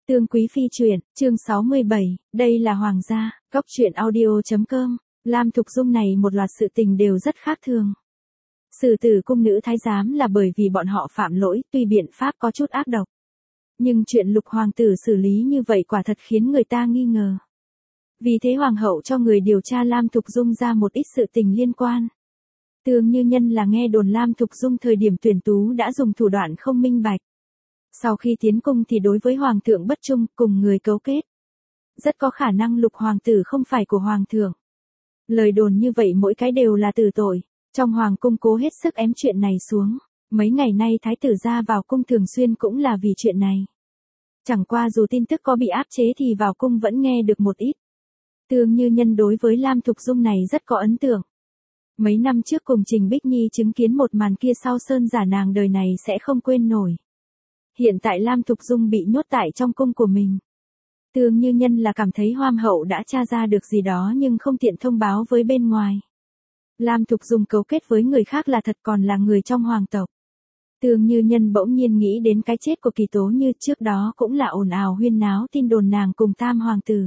Tương Quý Phi truyện, chương 67, đây là Hoàng gia, góc truyện audio.com. Lam Thục Dung này một loạt sự tình đều rất khác thường. Xử tử cung nữ thái giám là bởi vì bọn họ phạm lỗi, tuy biện pháp có chút ác độc. Nhưng chuyện Lục hoàng tử xử lý như vậy quả thật khiến người ta nghi ngờ. Vì thế hoàng hậu cho người điều tra Lam Thục Dung ra một ít sự tình liên quan. Tương Như Nhân là nghe đồn Lam Thục Dung thời điểm tuyển tú đã dùng thủ đoạn không minh bạch. Sau khi tiến cung thì đối với hoàng thượng bất trung, cùng người cấu kết. Rất có khả năng Lục hoàng tử không phải của hoàng thượng. Lời đồn như vậy mỗi cái đều là tử tội. Trong hoàng cung cố hết sức ém chuyện này xuống. Mấy ngày nay thái tử ra vào cung thường xuyên cũng là vì chuyện này. Chẳng qua dù tin tức có bị áp chế thì vào cung vẫn nghe được một ít. Tương Như Nhân đối với Lam Thục Dung này rất có ấn tượng. Mấy năm trước cùng Trình Bích Nhi chứng kiến một màn kia sau sơn giả nàng đời này sẽ không quên nổi. Hiện tại Lam Thục Dung bị nhốt tại trong cung của mình. Tương Như Nhân là cảm thấy Hoàng hậu đã tra ra được gì đó nhưng không tiện thông báo với bên ngoài. Lam Thục Dung cấu kết với người khác là thật còn là người trong hoàng tộc. Tương Như Nhân bỗng nhiên nghĩ đến cái chết của Kỳ Tố Như trước đó cũng là ồn ào huyên náo tin đồn nàng cùng Tam hoàng tử.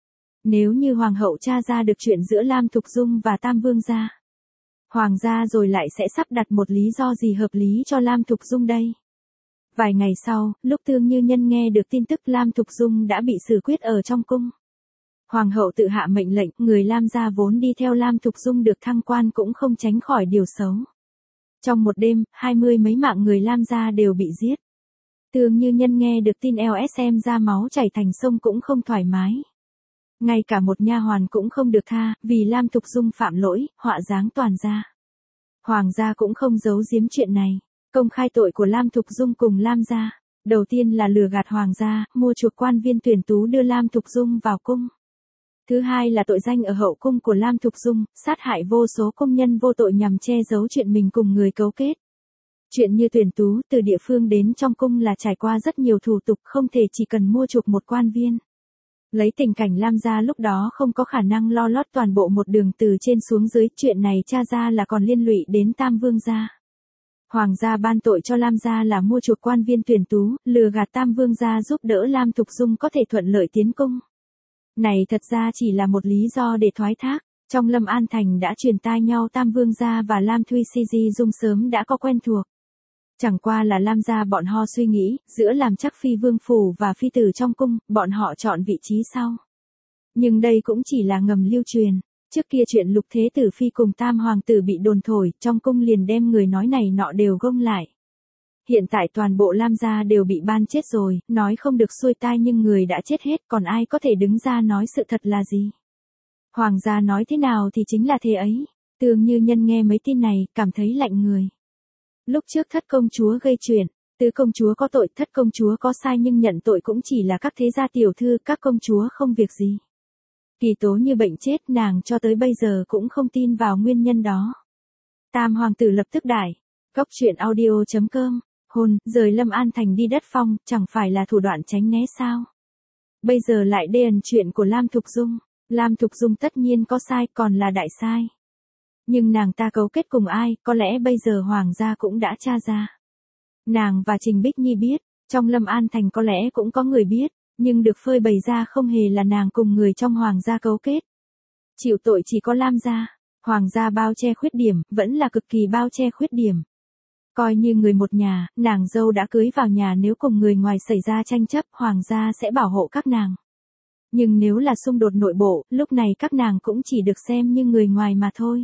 Nếu như hoàng hậu tra ra được chuyện giữa Lam Thục Dung và Tam vương gia. Hoàng gia rồi lại sẽ sắp đặt một lý do gì hợp lý cho Lam Thục Dung đây. Vài ngày sau, lúc Tương Như Nhân nghe được tin tức Lam Thục Dung đã bị xử quyết ở trong cung. Hoàng hậu tự hạ mệnh lệnh, người Lam gia vốn đi theo Lam Thục Dung được thăng quan cũng không tránh khỏi điều xấu. Trong một đêm, 20 mấy mạng người Lam gia đều bị giết. Tương Như Nhân nghe được tin LSM ra máu chảy thành sông cũng không thoải mái. Ngay cả một nha hoàn cũng không được tha, vì Lam Thục Dung phạm lỗi, họa giáng toàn gia. Hoàng gia cũng không giấu giếm chuyện này. Công khai tội của Lam Thục Dung cùng Lam gia. Đầu tiên là lừa gạt hoàng gia, mua chuộc quan viên tuyển tú đưa Lam Thục Dung vào cung. Thứ hai là tội danh ở hậu cung của Lam Thục Dung, sát hại vô số công nhân vô tội nhằm che giấu chuyện mình cùng người cấu kết. Chuyện như tuyển tú từ địa phương đến trong cung là trải qua rất nhiều thủ tục không thể chỉ cần mua chuộc một quan viên. Lấy tình cảnh Lam gia lúc đó không có khả năng lo lót toàn bộ một đường từ trên xuống dưới, chuyện này tra ra là còn liên lụy đến Tam vương gia. Hoàng gia ban tội cho Lam gia là mua chuộc quan viên tuyển tú, lừa gạt Tam vương gia giúp đỡ Lam Thục Dung có thể thuận lợi tiến cung. Này thật ra chỉ là một lý do để thoái thác. Trong Lâm An Thành đã truyền tai nhau Tam vương gia và Lam Thuy Di Dung sớm đã có quen thuộc. Chẳng qua là Lam gia bọn họ suy nghĩ, giữa làm chắc phi vương phủ và phi tử trong cung, bọn họ chọn vị trí sau. Nhưng đây cũng chỉ là ngầm lưu truyền. Trước kia chuyện Lục Thế Tử Phi cùng Tam hoàng tử bị đồn thổi, trong cung liền đem người nói này nọ đều gông lại. Hiện tại toàn bộ Lam gia đều bị ban chết rồi, nói không được xuôi tai nhưng người đã chết hết, còn ai có thể đứng ra nói sự thật là gì. Hoàng gia nói thế nào thì chính là thế ấy. Tương Như Nhân nghe mấy tin này, cảm thấy lạnh người. Lúc trước Thất công chúa gây chuyện, Tứ công chúa có tội, Thất công chúa có sai nhưng nhận tội cũng chỉ là các thế gia tiểu thư, các công chúa không việc gì. Kỳ Tố Như bệnh chết, nàng cho tới bây giờ cũng không tin vào nguyên nhân đó. Tam hoàng tử lập tức đại. Góc truyện audio.com. Hôn, rời Lâm An Thành đi đất phong, chẳng phải là thủ đoạn tránh né sao? Bây giờ lại đê ẩn chuyện của Lam Thục Dung. Lam Thục Dung tất nhiên có sai, còn là đại sai. Nhưng nàng ta cấu kết cùng ai, có lẽ bây giờ hoàng gia cũng đã tra ra. Nàng và Trình Bích Nhi biết, trong Lâm An Thành có lẽ cũng có người biết, nhưng được phơi bày ra không hề là nàng cùng người trong hoàng gia cấu kết. Chịu tội chỉ có Lam gia. Hoàng gia bao che khuyết điểm, vẫn là cực kỳ bao che khuyết điểm. Coi như người một nhà, nàng dâu đã cưới vào nhà, nếu cùng người ngoài xảy ra tranh chấp, hoàng gia sẽ bảo hộ các nàng. Nhưng nếu là xung đột nội bộ, lúc này các nàng cũng chỉ được xem như người ngoài mà thôi.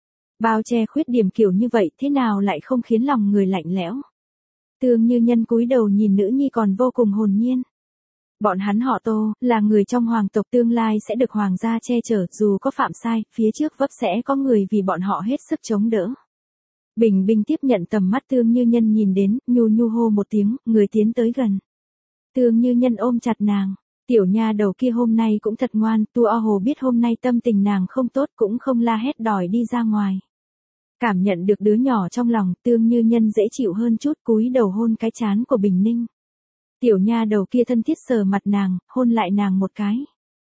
Bao che khuyết điểm kiểu như vậy thế nào lại không khiến lòng người lạnh lẽo. Tương Như Nhân cúi đầu nhìn nữ nhi còn vô cùng hồn nhiên. Bọn hắn họ Tô, là người trong hoàng tộc, tương lai sẽ được hoàng gia che chở, dù có phạm sai, phía trước vấp sẽ có người vì bọn họ hết sức chống đỡ. Bình Bình tiếp nhận tầm mắt Tương Như Nhân nhìn đến, nhu nhu hô một tiếng, người tiến tới gần. Tương Như Nhân ôm chặt nàng, tiểu nha đầu kia hôm nay cũng thật ngoan, Tu O Hồ biết hôm nay tâm tình nàng không tốt cũng không la hét đòi đi ra ngoài. Cảm nhận được đứa nhỏ trong lòng, Tương Như Nhân dễ chịu hơn chút, cúi đầu hôn cái trán của Bình Ninh. Tiểu nha đầu kia thân thiết sờ mặt nàng, hôn lại nàng một cái.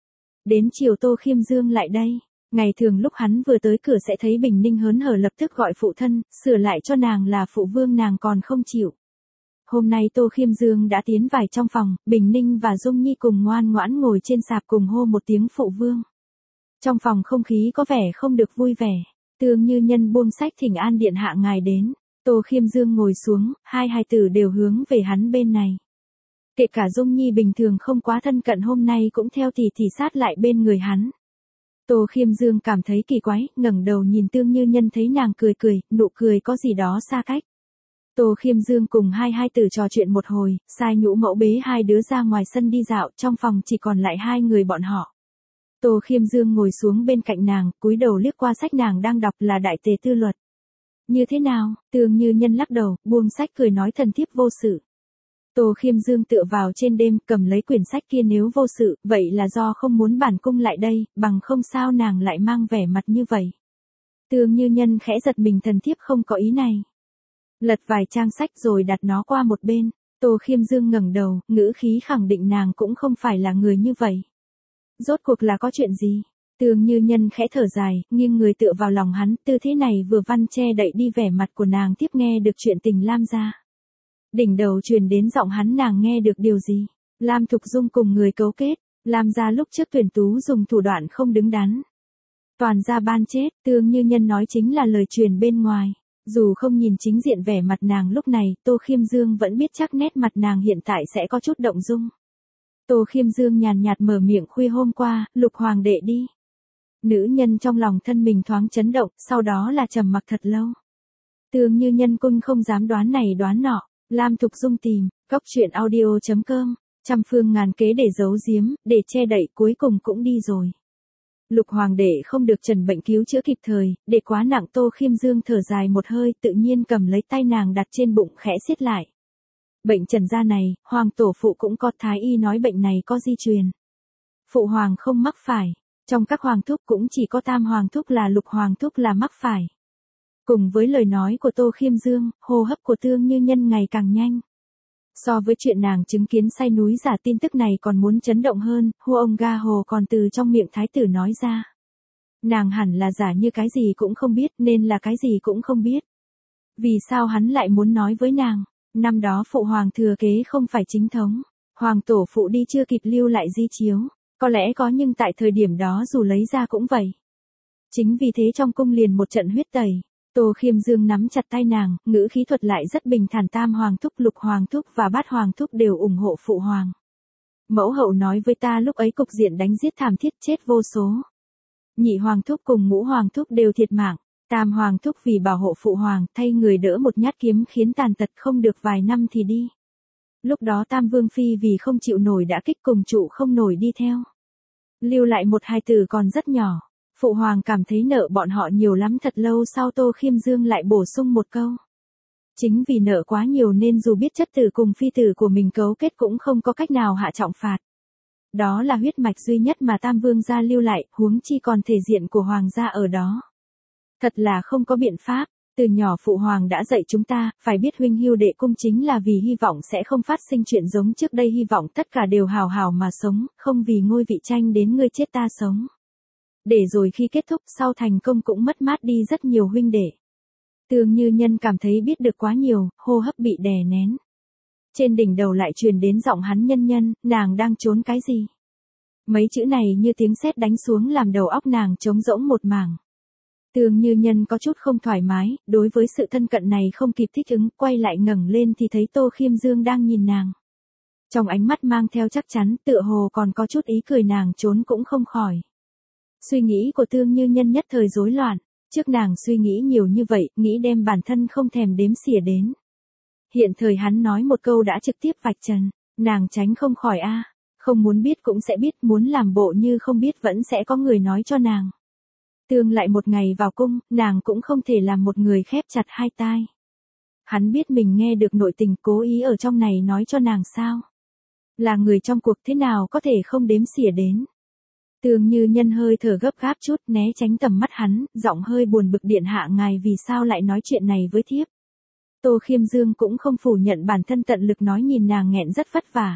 Đến chiều Tô Khiêm Dương lại đây. Ngày thường lúc hắn vừa tới cửa sẽ thấy Bình Ninh hớn hở lập tức gọi phụ thân, sửa lại cho nàng là phụ vương, nàng còn không chịu. Hôm nay Tô Khiêm Dương đã tiến vào trong phòng, Bình Ninh và Dung Nhi cùng ngoan ngoãn ngồi trên sạp cùng hô một tiếng phụ vương. Trong phòng không khí có vẻ không được vui vẻ. Tương Như Nhân buông sách thỉnh an điện hạ ngài đến. Tô Khiêm Dương ngồi xuống, hai hài tử đều hướng về hắn bên này. Kể cả Dung Nhi bình thường không quá thân cận hôm nay cũng theo thì sát lại bên người hắn. Tô Khiêm Dương cảm thấy kỳ quái, ngẩng đầu nhìn Tương Như Nhân thấy nàng cười cười, nụ cười có gì đó xa cách. Tô Khiêm Dương cùng hai tử trò chuyện một hồi, sai nhũ mẫu bế hai đứa ra ngoài sân đi dạo, trong phòng chỉ còn lại hai người bọn họ. Tô Khiêm Dương ngồi xuống bên cạnh nàng, cúi đầu liếc qua sách nàng đang đọc là Đại Tề Tư Luật. Như thế nào? Tương Như Nhân lắc đầu, buông sách cười nói thần thiếp vô sự. Tô Khiêm Dương tựa vào trên đêm, cầm lấy quyển sách kia, nếu vô sự, vậy là do không muốn bản cung lại đây, bằng không sao nàng lại mang vẻ mặt như vậy. Tương Như Nhân khẽ giật mình, thần thiếp không có ý này. Lật vài trang sách rồi đặt nó qua một bên. Tô Khiêm Dương ngẩng đầu, ngữ khí khẳng định nàng cũng không phải là người như vậy. Rốt cuộc là có chuyện gì? Tương Như Nhân khẽ thở dài, nghiêng người tựa vào lòng hắn, tư thế này vừa văn che đậy đi vẻ mặt của nàng, tiếp nghe được chuyện tình Lam gia. Đỉnh đầu truyền đến giọng hắn, nàng nghe được điều gì? Lam Thục Dung cùng người cấu kết, Lam gia lúc trước tuyển tú dùng thủ đoạn không đứng đắn. Toàn gia ban chết, Tương Như Nhân nói chính là lời truyền bên ngoài. Dù không nhìn chính diện vẻ mặt nàng lúc này, Tô Khiêm Dương vẫn biết chắc nét mặt nàng hiện tại sẽ có chút động dung. Tô Khiêm Dương nhàn nhạt mở miệng, khuya hôm qua, Lục Hoàng đệ đi. Nữ nhân trong lòng thân mình thoáng chấn động, sau đó là trầm mặc thật lâu. Tương Như Nhân cung không dám đoán này đoán nọ, Lam Thục Dung tìm, góc truyện audio.com, trăm phương ngàn kế để giấu giếm, để che đậy, cuối cùng cũng đi rồi. Lục Hoàng đệ không được trần bệnh cứu chữa kịp thời, để quá nặng. Tô Khiêm Dương thở dài một hơi, tự nhiên cầm lấy tay nàng đặt trên bụng khẽ siết lại. Bệnh trần gia này, Hoàng tổ phụ cũng có, thái y nói bệnh này có di truyền. Phụ hoàng không mắc phải, trong các hoàng thúc cũng chỉ có Tam hoàng thúc là Lục hoàng thúc là mắc phải. Cùng với lời nói của Tô Khiêm Dương, hô hấp của Tương Như Nhân ngày càng nhanh. So với chuyện nàng chứng kiến say núi giả, tin tức này còn muốn chấn động hơn, Huông Ga Hồ còn từ trong miệng thái tử nói ra. Nàng hẳn là giả như cái gì cũng không biết, nên là cái gì cũng không biết. Vì sao hắn lại muốn nói với nàng? Năm đó phụ hoàng thừa kế không phải chính thống, hoàng tổ phụ đi chưa kịp lưu lại di chiếu, có lẽ có nhưng tại thời điểm đó dù lấy ra cũng vậy. Chính vì thế trong cung liền một trận huyết tẩy. Tô Khiêm Dương nắm chặt tay nàng, ngữ khí thuật lại rất bình thản, Tam hoàng thúc, Lục hoàng thúc và Bát hoàng thúc đều ủng hộ phụ hoàng. Mẫu hậu nói với ta lúc ấy cục diện đánh giết thảm thiết, chết vô số. Nhị hoàng thúc cùng Ngũ hoàng thúc đều thiệt mạng. Tam hoàng thúc vì bảo hộ phụ hoàng, thay người đỡ một nhát kiếm khiến tàn tật không được vài năm thì đi. Lúc đó Tam vương phi vì không chịu nổi đã kích cùng trụ không nổi đi theo. Lưu lại một hài tử còn rất nhỏ. Phụ hoàng cảm thấy nợ bọn họ nhiều lắm. Thật lâu sau Tô Khiêm Dương lại bổ sung một câu. Chính vì nợ quá nhiều nên dù biết chất tử cùng phi tử của mình cấu kết cũng không có cách nào hạ trọng phạt. Đó là huyết mạch duy nhất mà Tam vương gia lưu lại, huống chi còn thể diện của hoàng gia ở đó. Thật là không có biện pháp, từ nhỏ phụ hoàng đã dạy chúng ta, phải biết huynh hưu đệ cung chính là vì hy vọng sẽ không phát sinh chuyện giống trước đây, hy vọng tất cả đều hào hào mà sống, không vì ngôi vị tranh đến ngươi chết ta sống. Để rồi khi kết thúc sau thành công cũng mất mát đi rất nhiều huynh đệ. Tương Như Nhân cảm thấy biết được quá nhiều, hô hấp bị đè nén. Trên đỉnh đầu lại truyền đến giọng hắn, Nhân Nhân, nàng đang trốn cái gì? Mấy chữ này như tiếng sét đánh xuống làm đầu óc nàng trống rỗng một mảng. Tương Như Nhân có chút không thoải mái, đối với sự thân cận này không kịp thích ứng, quay lại ngẩng lên thì thấy Tô Khiêm Dương đang nhìn nàng. Trong ánh mắt mang theo chắc chắn, tựa hồ còn có chút ý cười, nàng trốn cũng không khỏi. Suy nghĩ của Tương Như Nhân nhất thời rối loạn, trước nàng suy nghĩ nhiều như vậy, nghĩ đem bản thân không thèm đếm xỉa đến. Hiện thời hắn nói một câu đã trực tiếp vạch trần, nàng tránh không khỏi a, không muốn biết cũng sẽ biết, muốn làm bộ như không biết vẫn sẽ có người nói cho nàng. Tương lại một ngày vào cung, nàng cũng không thể làm một người khép chặt hai tai. Hắn biết mình nghe được nội tình, cố ý ở trong này nói cho nàng sao? Là người trong cuộc thế nào có thể không đếm xỉa đến? Tương Như Nhân hơi thở gấp gáp chút, né tránh tầm mắt hắn, giọng hơi buồn bực, điện hạ ngài vì sao lại nói chuyện này với thiếp? Tô Khiêm Dương cũng không phủ nhận bản thân tận lực nói, nhìn nàng nghẹn rất vất vả.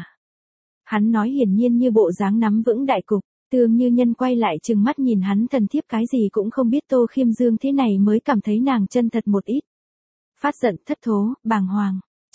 Hắn nói hiển nhiên như bộ dáng nắm vững đại cục. Tương Như Nhân quay lại trừng mắt nhìn hắn, thần thiếp cái gì cũng không biết. Tô Khiêm Dương thế này mới cảm thấy nàng chân thật một ít. Phát giận, thất thố, bàng hoàng.